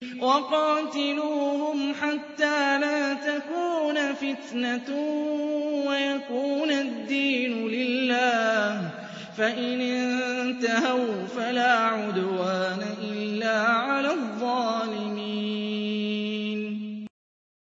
وَقَاتِلُوهُمْ حَتَّىٰ لَا تَكُونَ فِتْنَةٌ وَيَكُونَ الدِّينُ لِلَّهِ ۖ فَإِنِ انتَهَوْا فَلَا عُدْوَانَ إِلَّا عَلَى الظَّالِمِينَ